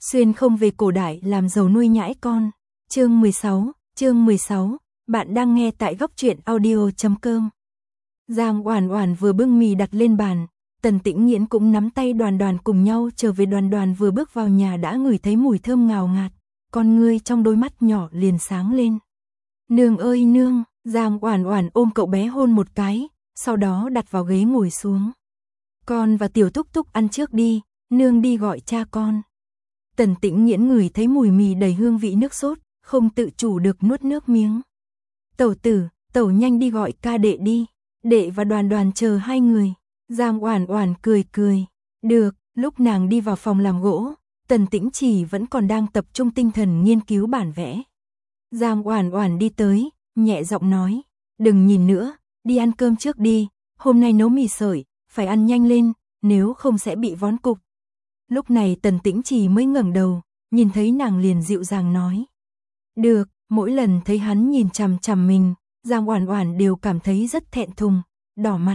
Xuyên không về cổ đại làm giàu nuôi nhãi con. Chương 16, bạn đang nghe tại góc truyện audio.com. Giang Oản Oản vừa bưng mì đặt lên bàn, Tần Tĩnh Nghiễn cũng nắm tay Đoàn Đoàn cùng nhau trở về. Đoàn Đoàn vừa bước vào nhà đã ngửi thấy mùi thơm ngào ngạt, con ngươi trong đôi mắt nhỏ liền sáng lên. Nương ơi nương, Giang Oản Oản ôm cậu bé hôn một cái, sau đó đặt vào ghế ngồi xuống. Con và Tiểu Thúc Thúc ăn trước đi, nương đi gọi cha con. Tần Tĩnh Nghiễn ngửi thấy mùi mì đầy hương vị nước sốt, không tự chủ được nuốt nước miếng. Tẩu tử, tẩu nhanh đi gọi ca đệ đi, đệ và Đoàn Đoàn chờ hai người. Giang Oản Oản cười cười. Được, lúc nàng đi vào phòng làm gỗ, Tần Tĩnh Chỉ vẫn còn đang tập trung tinh thần nghiên cứu bản vẽ. Giang Oản Oản đi tới, nhẹ giọng nói, đừng nhìn nữa, đi ăn cơm trước đi, hôm nay nấu mì sợi, phải ăn nhanh lên, nếu không sẽ bị vón cục. Lúc này Tần Tĩnh Chỉ mới ngẩng đầu, nhìn thấy nàng liền dịu dàng nói. Được, mỗi lần thấy hắn nhìn chằm chằm mình, Giang Oản Oản đều cảm thấy rất thẹn thùng, đỏ mặt.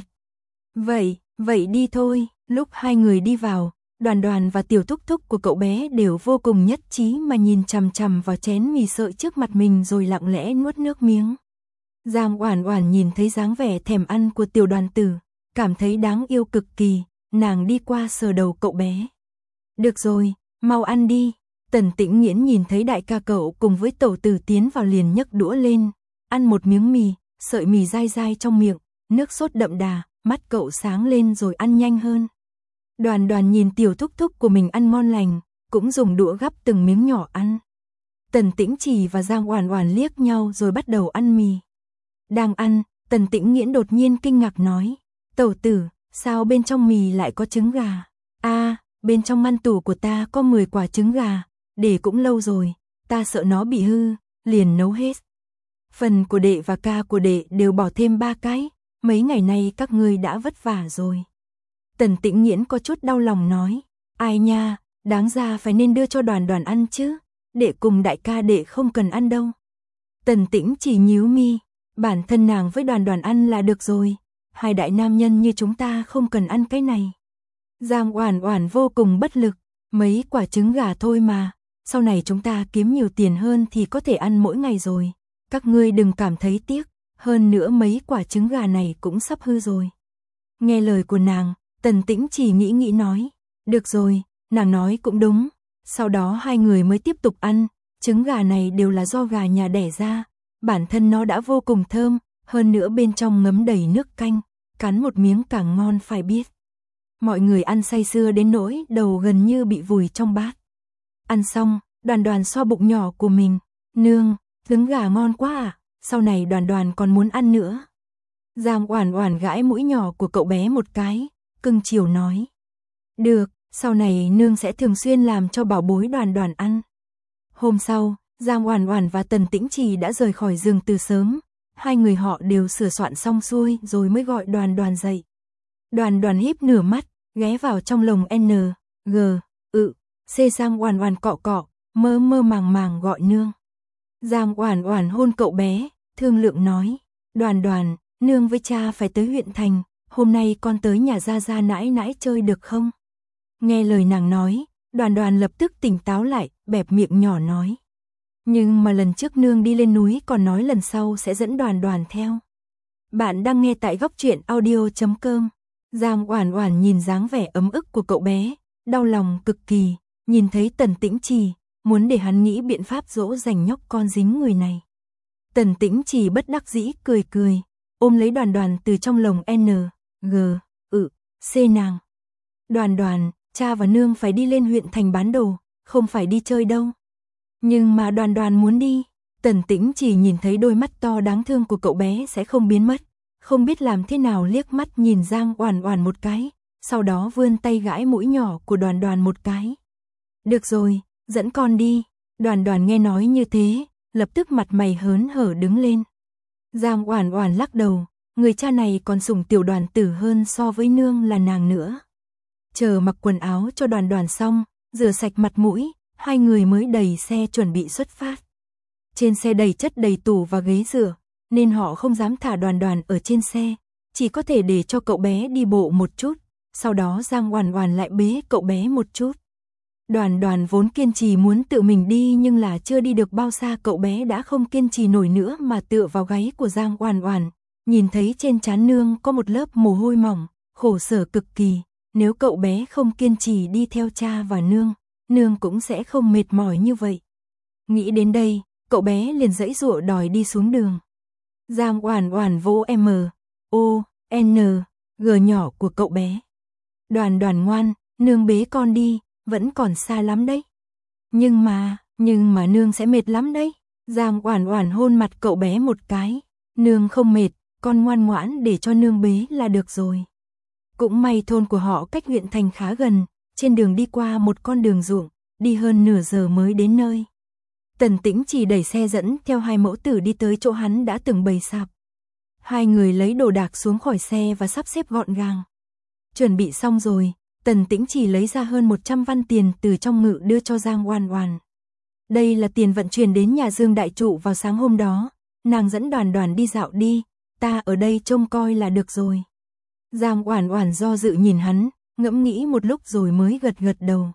Vậy đi thôi. Lúc hai người đi vào, Đoàn Đoàn và Tiểu Thúc Thúc của cậu bé đều vô cùng nhất trí mà nhìn chằm chằm vào chén mì sợi trước mặt mình rồi lặng lẽ nuốt nước miếng. Giang Oản Oản nhìn thấy dáng vẻ thèm ăn của Tiểu Đoàn Tử, cảm thấy đáng yêu cực kỳ, nàng đi qua sờ đầu cậu bé. Được rồi, mau ăn đi. Tần Tĩnh Nghiễn nhìn thấy đại ca cậu cùng với tẩu tử tiến vào liền nhấc đũa lên, ăn một miếng mì, sợi mì dai dai trong miệng, nước sốt đậm đà, mắt cậu sáng lên rồi ăn nhanh hơn. Đoàn Đoàn nhìn Tiểu Thúc Thúc của mình ăn ngon lành, cũng dùng đũa gắp từng miếng nhỏ ăn. Tần Tĩnh Chỉ và Giang Oản Oản liếc nhau rồi bắt đầu ăn mì. Đang ăn, Tần Tĩnh Nghiễn đột nhiên kinh ngạc nói, tẩu tử, sao bên trong mì lại có trứng gà? Bên trong ngăn tủ của ta có 10 quả trứng gà, để cũng lâu rồi, ta sợ nó bị hư, liền nấu hết. Phần của đệ và ca của đệ đều bỏ thêm 3 cái, mấy ngày nay các ngươi đã vất vả rồi. Tần Tĩnh Nghiễn có chút đau lòng nói, ai nha, đáng ra phải nên đưa cho Đoàn Đoàn ăn chứ, đệ cùng đại ca đệ không cần ăn đâu. Tần Tĩnh chỉ nhíu mi, bản thân nàng với Đoàn Đoàn ăn là được rồi, hai đại nam nhân như chúng ta không cần ăn cái này. Giang Oản Oản vô cùng bất lực, mấy quả trứng gà thôi mà, sau này chúng ta kiếm nhiều tiền hơn thì có thể ăn mỗi ngày rồi, các ngươi đừng cảm thấy tiếc, hơn nữa mấy quả trứng gà này cũng sắp hư rồi. Nghe lời của nàng, Tần Tĩnh chỉ nghĩ nói, được rồi, nàng nói cũng đúng, sau đó hai người mới tiếp tục ăn, trứng gà này đều là do gà nhà đẻ ra, bản thân nó đã vô cùng thơm, hơn nữa bên trong ngấm đầy nước canh, cắn một miếng càng ngon phải biết. Mọi người ăn say sưa đến nỗi đầu gần như bị vùi trong bát. Ăn xong, Đoàn Đoàn xoa bụng nhỏ của mình, nương, trứng gà ngon quá à, sau này Đoàn Đoàn còn muốn ăn nữa. Giang Oản Oản gãi mũi nhỏ của cậu bé một cái, cưng chiều nói. Được, sau này nương sẽ thường xuyên làm cho bảo bối Đoàn Đoàn ăn. Hôm sau, Giang Oản Oản và Tần Tĩnh Trì đã rời khỏi giường từ sớm, hai người họ đều sửa soạn xong xuôi rồi mới gọi Đoàn Đoàn dậy. Đoàn Đoàn híp nửa mắt, ghé vào trong lồng N, G, C. Giang Oản Oản cọ cọ, mơ mơ màng màng gọi nương. Giang Oản Oản hôn cậu bé, thương lượng nói, Đoàn Đoàn, nương với cha phải tới huyện thành, hôm nay con tới nhà Gia Gia nãi nãi chơi được không? Nghe lời nàng nói, Đoàn Đoàn lập tức tỉnh táo lại, bẹp miệng nhỏ nói. Nhưng mà lần trước nương đi lên núi còn nói lần sau sẽ dẫn Đoàn Đoàn theo. Bạn đang nghe tại góc truyện audio.com. Giang Oản Oản nhìn dáng vẻ ấm ức của cậu bé, đau lòng cực kỳ, nhìn thấy Tần Tĩnh Trì, muốn để hắn nghĩ biện pháp dỗ dành nhóc con dính người này. Tần Tĩnh Trì bất đắc dĩ cười cười, ôm lấy Đoàn Đoàn từ trong lồng N, G, C nàng. Đoàn Đoàn, cha và nương phải đi lên huyện thành bán đồ, không phải đi chơi đâu. Nhưng mà Đoàn Đoàn muốn đi. Tần Tĩnh Trì nhìn thấy đôi mắt to đáng thương của cậu bé sẽ không biến mất, không biết làm thế nào liếc mắt nhìn Giang Oản Oản một cái, sau đó vươn tay gãi mũi nhỏ của Đoàn Đoàn một cái. Được rồi, dẫn con đi. Đoàn Đoàn nghe nói như thế, lập tức mặt mày hớn hở đứng lên. Giang Oản Oản lắc đầu, người cha này còn sủng Tiểu Đoàn Tử hơn so với nương là nàng nữa. Chờ mặc quần áo cho Đoàn Đoàn xong, rửa sạch mặt mũi, hai người mới đẩy xe chuẩn bị xuất phát. Trên xe đầy chất đầy tủ và ghế dựa, nên họ không dám thả Đoàn Đoàn ở trên xe, chỉ có thể để cho cậu bé đi bộ một chút, sau đó Giang Oản Oản lại bế cậu bé một chút. Đoàn Đoàn vốn kiên trì muốn tự mình đi nhưng là chưa đi được bao xa cậu bé đã không kiên trì nổi nữa mà tựa vào gáy của Giang Oản Oản, nhìn thấy trên trán nương có một lớp mồ hôi mỏng, khổ sở cực kỳ, nếu cậu bé không kiên trì đi theo cha và nương cũng sẽ không mệt mỏi như vậy. Nghĩ đến đây, cậu bé liền giãy giụa đòi đi xuống đường. Giang Oản Oản vỗ G nhỏ của cậu bé. Đoàn Đoàn ngoan, nương bế con đi, vẫn còn xa lắm đấy. Nhưng mà nương sẽ mệt lắm đấy. Giang Oản Oản hôn mặt cậu bé một cái. Nương không mệt, con ngoan ngoãn để cho nương bế là được rồi. Cũng may thôn của họ cách huyện thành khá gần, trên đường đi qua một con đường ruộng, đi hơn nửa giờ mới đến nơi. Tần Tĩnh chỉ đẩy xe dẫn theo hai mẫu tử đi tới chỗ hắn đã từng bày sạp. Hai người lấy đồ đạc xuống khỏi xe và sắp xếp gọn gàng. Chuẩn bị xong rồi, Tần Tĩnh chỉ lấy ra hơn 100 văn tiền từ trong ngự đưa cho Giang Oản Oản. Đây là tiền vận chuyển đến nhà Dương đại trụ vào sáng hôm đó, nàng dẫn Đoàn Đoàn đi dạo đi, ta ở đây trông coi là được rồi. Giang Oản Oản do dự nhìn hắn, ngẫm nghĩ một lúc rồi mới gật gật đầu.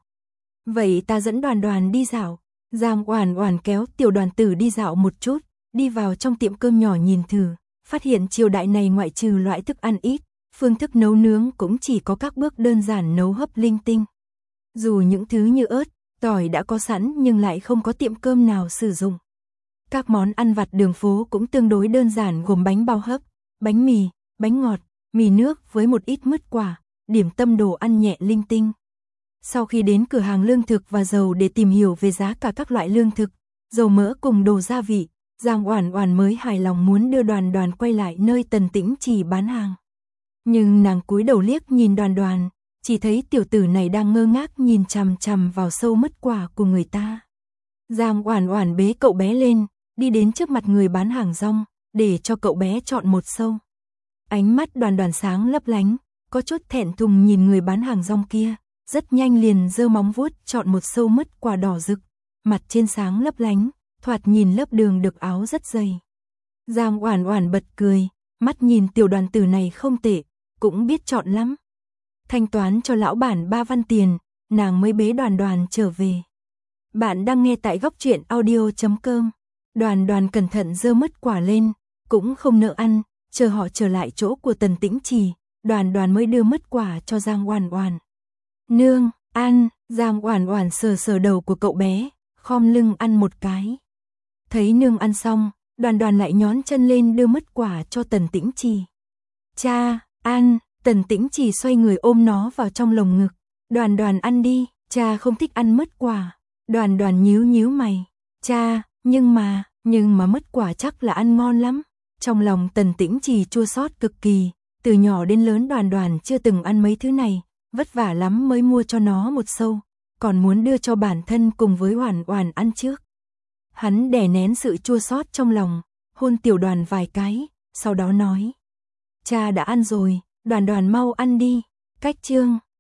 Vậy ta dẫn Đoàn Đoàn đi dạo. Giang Oản Oản kéo tiểu đoàn tử đi dạo một chút, đi vào trong tiệm cơm nhỏ nhìn thử, phát hiện triều đại này ngoại trừ loại thức ăn ít, phương thức nấu nướng cũng chỉ có các bước đơn giản nấu hấp linh tinh. Dù những thứ như ớt, tỏi đã có sẵn nhưng lại không có tiệm cơm nào sử dụng. Các món ăn vặt đường phố cũng tương đối đơn giản gồm bánh bao hấp, bánh mì, bánh ngọt, mì nước với một ít mứt quả, điểm tâm đồ ăn nhẹ linh tinh. Sau khi đến cửa hàng lương thực và dầu để tìm hiểu về giá cả các loại lương thực, dầu mỡ cùng đồ gia vị, Giang Oản Oản mới hài lòng muốn đưa Đoàn Đoàn quay lại nơi Tần Tĩnh chỉ bán hàng. Nhưng nàng cúi đầu liếc nhìn Đoàn Đoàn, chỉ thấy tiểu tử này đang ngơ ngác nhìn chằm chằm vào sâu mứt quả của người ta. Giang Oản Oản bế cậu bé lên, đi đến trước mặt người bán hàng rong, để cho cậu bé chọn một sâu. Ánh mắt Đoàn Đoàn sáng lấp lánh, có chút thẹn thùng nhìn người bán hàng rong kia, rất nhanh liền giơ móng vuốt chọn một sâu mứt quả đỏ rực, mặt trên sáng lấp lánh, thoạt nhìn lớp đường được áo rất dày. Giang Oản Oản bật cười, mắt nhìn tiểu đoàn tử này không tệ, cũng biết chọn lắm. Thanh toán cho lão bản 3 văn tiền, nàng mới bế Đoàn Đoàn trở về. Bạn đang nghe tại góc truyện audio.com. Đoàn Đoàn cẩn thận giơ mứt quả lên, cũng không nỡ ăn, chờ họ trở lại chỗ của Tần Tĩnh Trì, Đoàn Đoàn mới đưa mứt quả cho Giang Oản Oản. Nương, ăn. Giang Oản Oản sờ sờ đầu của cậu bé, khom lưng ăn một cái. Thấy nương ăn xong, Đoàn Đoàn lại nhón chân lên đưa mứt quả cho Tần Tĩnh Trì. Cha, ăn. Tần Tĩnh Trì xoay người ôm nó vào trong lồng ngực. Đoàn Đoàn ăn đi, cha không thích ăn mứt quả. Đoàn Đoàn nhíu mày. Cha, nhưng mà mứt quả chắc là ăn ngon lắm. Trong lòng Tần Tĩnh Trì chua xót cực kỳ, từ nhỏ đến lớn Đoàn Đoàn chưa từng ăn mấy thứ này, vất vả lắm mới mua cho nó một sâu, còn muốn đưa cho bản thân cùng với Oản Oản ăn trước. Hắn đè nén sự chua xót trong lòng, hôn tiểu Đoàn vài cái, sau đó nói: "Cha đã ăn rồi, Đoàn Đoàn mau ăn đi." Cách chương